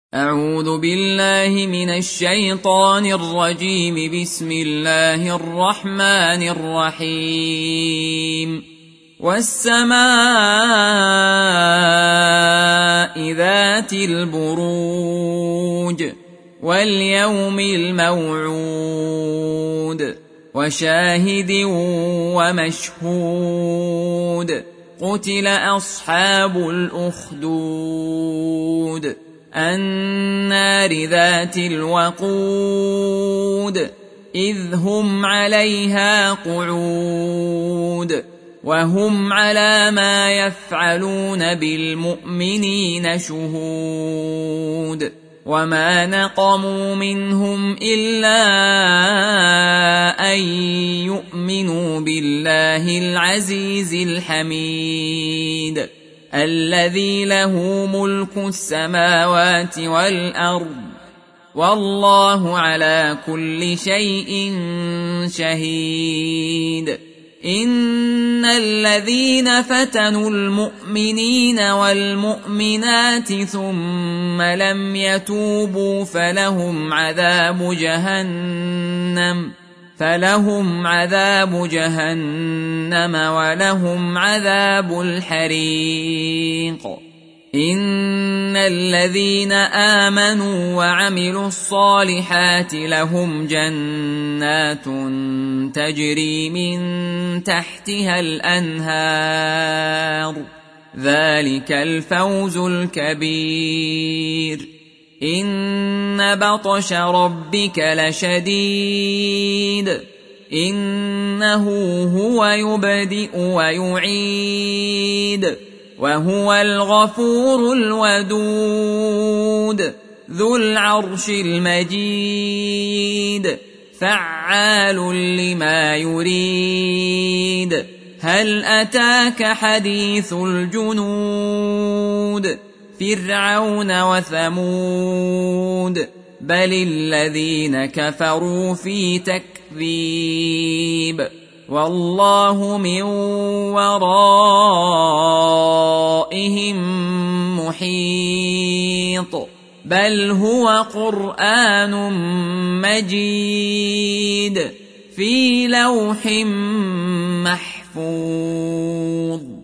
أعوذ بالله من الشيطان الرجيم. بسم الله الرحمن الرحيم. والسماء ذات البروج واليوم الموعود وشاهد ومشهود. قتل أصحاب الأخدود النار ذات الوقود إذ هم عليها قعود وهم على ما يفعلون بالمؤمنين شهود. وما نقموا منهم إلا أن يؤمنوا بالله العزيز الحميد الذي له ملك السماوات والأرض والله على كل شيء شهيد. إن الذين فتنوا المؤمنين والمؤمنات ثم لم يتوبوا فلهم عذاب جهنم ولهم عذاب الحريق. إن الذين آمنوا وعملوا الصالحات لهم جنات تجري من تحتها الأنهار ذلك الفوز الكبير. إن بطش ربك لشديد إنه هو يبدئ ويعيد وهو الغفور الودود ذو العرش المجيد فعال لما يريد. هل أتاك حديث الجنود فرعون وثمود بل الذين كفروا في تكذيب والله من ورائهم محيط. بل هو قرآن مجيد في لوح محفوظ.